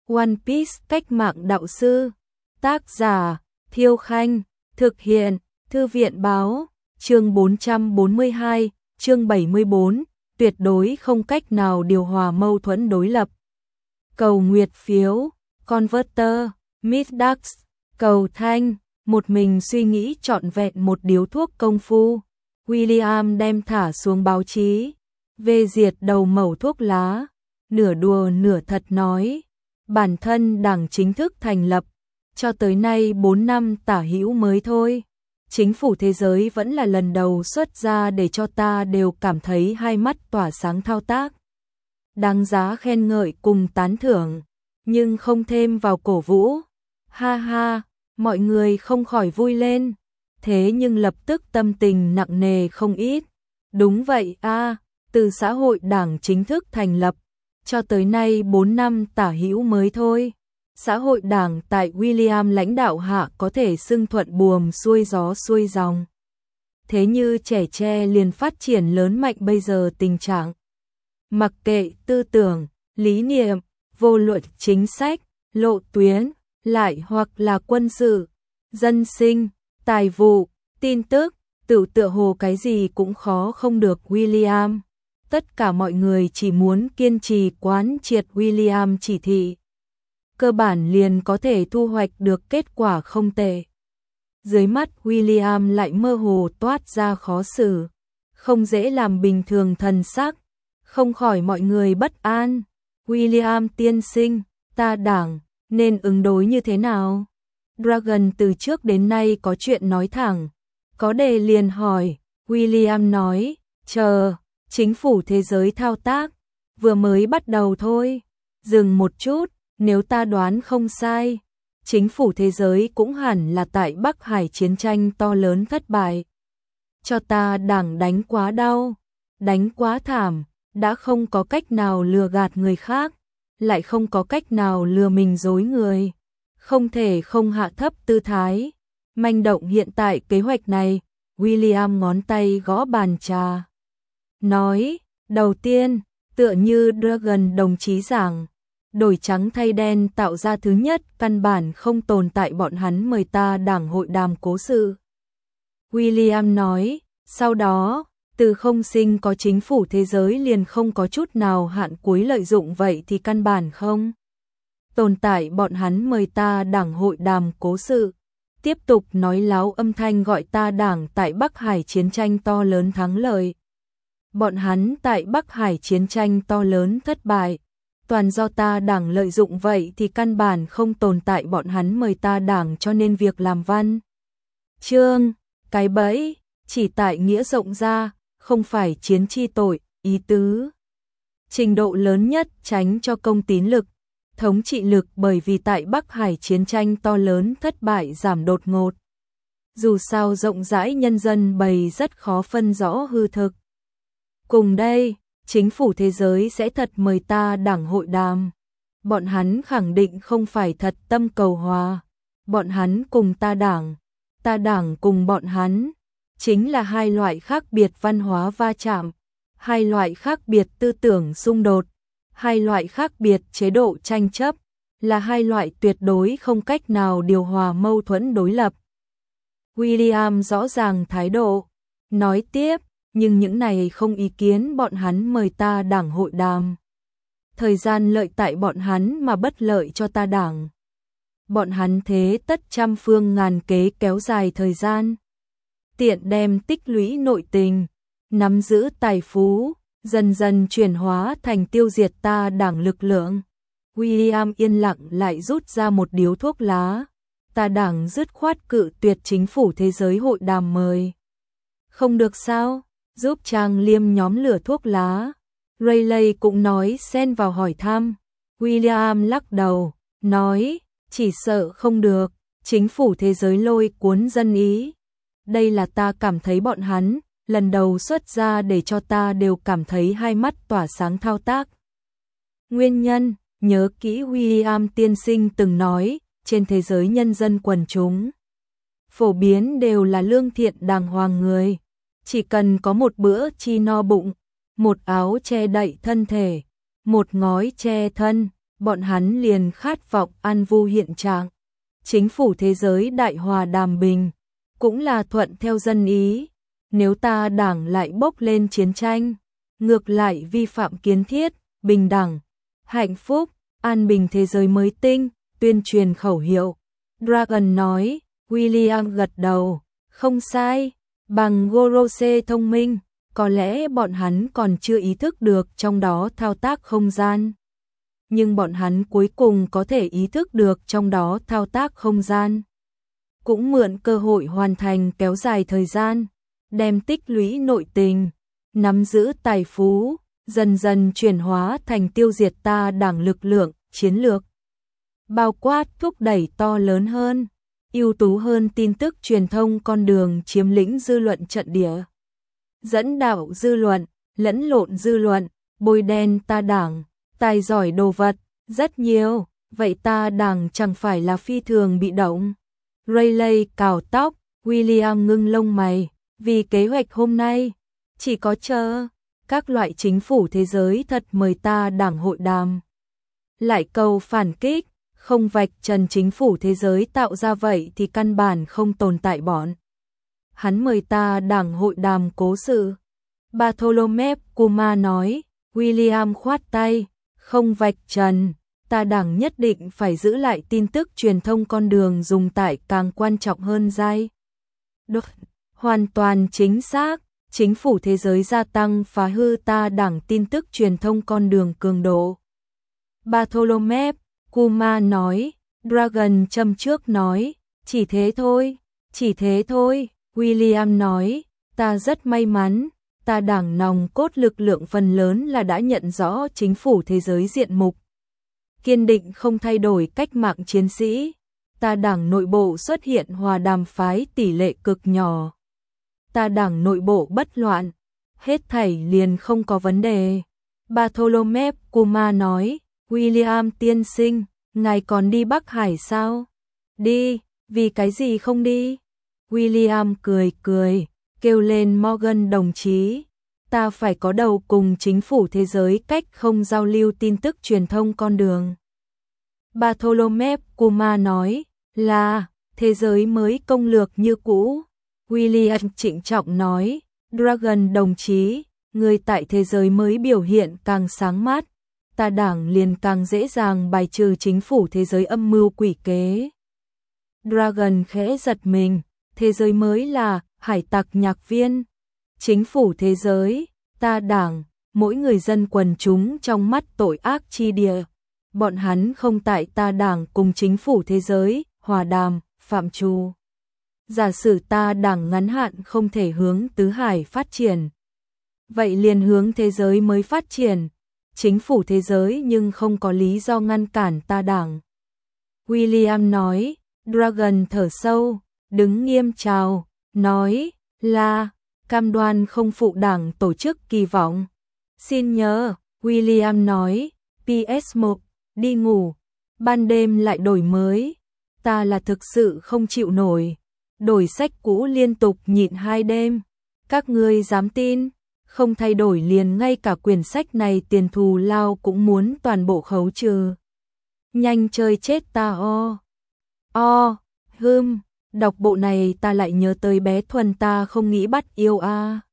One Piece cách mạng đạo sư. Tác giả Thiêu Khanh. Thực hiện Thư viện báo. Chương 442, chương 74, tuyệt đối không cách nào điều hòa mâu thuẫn đối lập. Cầu nguyệt phiếu, Converter, Midax, cầu thanh, một mình suy nghĩ trọn vẹn một điếu thuốc công phu. William đem thả xuống báo chí, về diệt đầu mẩu thuốc lá, nửa đùa nửa thật nói, bản thân đảng chính thức thành lập, cho tới nay 4 năm tả hữu mới thôi. Chính phủ thế giới vẫn là lần đầu xuất ra để cho ta đều cảm thấy hai mắt tỏa sáng thao tác. Đáng giá khen ngợi cùng tán thưởng, nhưng không thêm vào cổ vũ. Ha ha, mọi người không khỏi vui lên, thế nhưng lập tức tâm tình nặng nề không ít. Đúng vậy a, từ xã hội đảng chính thức thành lập, cho tới nay 4 năm tả hữu mới thôi. Xã hội đảng tại William lãnh đạo hạ có thể xưng thuận buồm xuôi gió xuôi dòng. Thế như trẻ tre liền phát triển lớn mạnh bây giờ tình trạng. Mặc kệ tư tưởng, lý niệm, vô luận chính sách, lộ tuyến, lại hoặc là quân sự, dân sinh, tài vụ, tin tức, tựa hồ cái gì cũng khó không được William. Tất cả mọi người chỉ muốn kiên trì quán triệt William chỉ thị. Cơ bản liền có thể thu hoạch được kết quả không tệ. Dưới mắt William lại mơ hồ toát ra khó xử, không dễ làm bình thường thần sắc, không khỏi mọi người bất an. William tiên sinh, ta đảng nên ứng đối như thế nào? Dragon từ trước đến nay có chuyện nói thẳng, có đề liền hỏi. William nói, chờ, chính phủ thế giới thao tác, vừa mới bắt đầu thôi. Dừng một chút, nếu ta đoán không sai, chính phủ thế giới cũng hẳn là tại Bắc Hải chiến tranh to lớn thất bại. Cho ta đảng đánh quá đau, đánh quá thảm, đã không có cách nào lừa gạt người khác, lại không có cách nào lừa mình dối người. Không thể không hạ thấp tư thái. Manh động hiện tại kế hoạch này, William ngón tay gõ bàn trà. Nói, đầu tiên, tựa như Dragon đồng chí giảng, đổi trắng thay đen tạo ra thứ nhất căn bản không tồn tại bọn hắn mời ta đảng hội đàm cố sự. William nói, sau đó, từ không sinh có chính phủ thế giới liền không có chút nào hạn cuối lợi dụng vậy thì căn bản không tồn tại bọn hắn mời ta đảng hội đàm cố sự. Tiếp tục nói láo âm thanh gọi ta đảng tại Bắc Hải chiến tranh to lớn thắng lợi. Bọn hắn tại Bắc Hải chiến tranh to lớn thất bại. Toàn do ta đảng lợi dụng vậy thì căn bản không tồn tại bọn hắn mời ta đảng cho nên việc làm văn. Chương, cái bẫy, chỉ tại nghĩa rộng ra, không phải chiến chi tội, ý tứ. Trình độ lớn nhất tránh cho công tín lực, thống trị lực bởi vì tại Bắc Hải chiến tranh to lớn thất bại giảm đột ngột. Dù sao rộng rãi nhân dân bày rất khó phân rõ hư thực. Cùng đây, chính phủ thế giới sẽ thật mời ta đảng hội đàm. Bọn hắn khẳng định không phải thật tâm cầu hòa. Bọn hắn cùng ta đảng cùng bọn hắn. Chính là hai loại khác biệt văn hóa va chạm, hai loại khác biệt tư tưởng xung đột, hai loại khác biệt chế độ tranh chấp, là hai loại tuyệt đối không cách nào điều hòa mâu thuẫn đối lập. William rõ ràng thái độ, nói tiếp, nhưng những này không ý kiến bọn hắn mời ta đảng hội đàm. Thời gian lợi tại bọn hắn mà bất lợi cho ta đảng. Bọn hắn thế tất trăm phương ngàn kế kéo dài thời gian. Tiện đem tích lũy nội tình, nắm giữ tài phú, dần dần chuyển hóa thành tiêu diệt ta đảng lực lượng. William yên lặng lại rút ra một điếu thuốc lá. Ta đảng dứt khoát cự tuyệt chính phủ thế giới hội đàm mời. Không được sao? Giúp Trang Liêm nhóm lửa thuốc lá. Rayleigh cũng nói xen vào hỏi thăm. William lắc đầu, nói, chỉ sợ không được, chính phủ thế giới lôi cuốn dân ý. Đây là ta cảm thấy bọn hắn, lần đầu xuất ra để cho ta đều cảm thấy hai mắt tỏa sáng thao tác. Nguyên nhân, nhớ kỹ William tiên sinh từng nói, trên thế giới nhân dân quần chúng, phổ biến đều là lương thiện đàng hoàng người. Chỉ cần có một bữa chi no bụng, một áo che đậy thân thể, một ngói che thân, bọn hắn liền khát vọng an vui hiện trạng. Chính phủ thế giới đại hòa đàm bình, cũng là thuận theo dân ý. Nếu ta đảng lại bốc lên chiến tranh, ngược lại vi phạm kiến thiết, bình đẳng, hạnh phúc, an bình thế giới mới tinh, tuyên truyền khẩu hiệu. Dragon nói, William gật đầu, không sai, bằng Gorose thông minh, có lẽ bọn hắn còn chưa ý thức được trong đó thao tác không gian. Nhưng bọn hắn cuối cùng có thể ý thức được trong đó thao tác không gian. Cũng mượn cơ hội hoàn thành kéo dài thời gian, đem tích lũy nội tình, nắm giữ tài phú, dần dần chuyển hóa thành tiêu diệt ta đảng lực lượng, chiến lược. Bao quát thúc đẩy to lớn hơn, ưu tú hơn tin tức truyền thông con đường chiếm lĩnh dư luận trận địa. Dẫn đạo dư luận, lẫn lộn dư luận, bôi đen ta đảng, tài giỏi đồ vật, rất nhiều, vậy ta đảng chẳng phải là phi thường bị động. Rayleigh cào tóc, William ngưng lông mày, vì kế hoạch hôm nay, chỉ có chờ, các loại chính phủ thế giới thật mời ta đảng hội đàm. Lại cầu phản kích, không vạch trần chính phủ thế giới tạo ra vậy thì căn bản không tồn tại bọn. Hắn mời ta đảng hội đàm cố sự. Bartholomew Kuma nói, William khoát tay, không vạch trần, ta đảng nhất định phải giữ lại tin tức truyền thông con đường dùng tải càng quan trọng hơn giai. Được, hoàn toàn chính xác, chính phủ thế giới gia tăng phá hư ta đảng tin tức truyền thông con đường cường độ. Bartholomew Kuma nói, Dragon châm trước nói, chỉ thế thôi, chỉ thế thôi. William nói, ta rất may mắn, ta đảng nòng cốt lực lượng phần lớn là đã nhận rõ chính phủ thế giới diện mục. Kiên định không thay đổi cách mạng chiến sĩ, ta đảng nội bộ xuất hiện hòa đàm phái tỷ lệ cực nhỏ. Ta đảng nội bộ bất loạn, hết thảy liền không có vấn đề. Bartholomew Kuma nói, William tiên sinh, ngài còn đi Bắc Hải sao? Đi, vì cái gì không đi? William cười cười, kêu lên Morgan đồng chí, ta phải có đầu cùng chính phủ thế giới cách không giao lưu tin tức truyền thông con đường. Bartholomew Kuma nói, là, thế giới mới công lược như cũ. William trịnh trọng nói, Dragon đồng chí, người tại thế giới mới biểu hiện càng sáng mát, ta đảng liền càng dễ dàng bài trừ chính phủ thế giới âm mưu quỷ kế. Dragon khẽ giật mình, thế giới mới là hải tặc nhạc viên, chính phủ thế giới, ta đảng, mỗi người dân quần chúng trong mắt tội ác chi địa. Bọn hắn không tại ta đảng cùng chính phủ thế giới, hòa đàm, phạm trù. Giả sử ta đảng ngắn hạn không thể hướng tứ hải phát triển. Vậy liền hướng thế giới mới phát triển. Chính phủ thế giới nhưng không có lý do ngăn cản ta đảng. William nói, Dragon thở sâu, đứng nghiêm chào, nói, là, cam đoan không phụ đảng tổ chức kỳ vọng. Xin nhớ, William nói, PS1, đi ngủ, ban đêm lại đổi mới, ta là thực sự không chịu nổi, đổi sách cũ liên tục nhịn 2 đêm, các ngươi dám tin, không thay đổi liền ngay cả quyển sách này tiền thù lao cũng muốn toàn bộ khấu trừ. Nhanh chơi chết ta đọc bộ này ta lại nhớ tới bé Thuần ta không nghĩ bắt yêu a.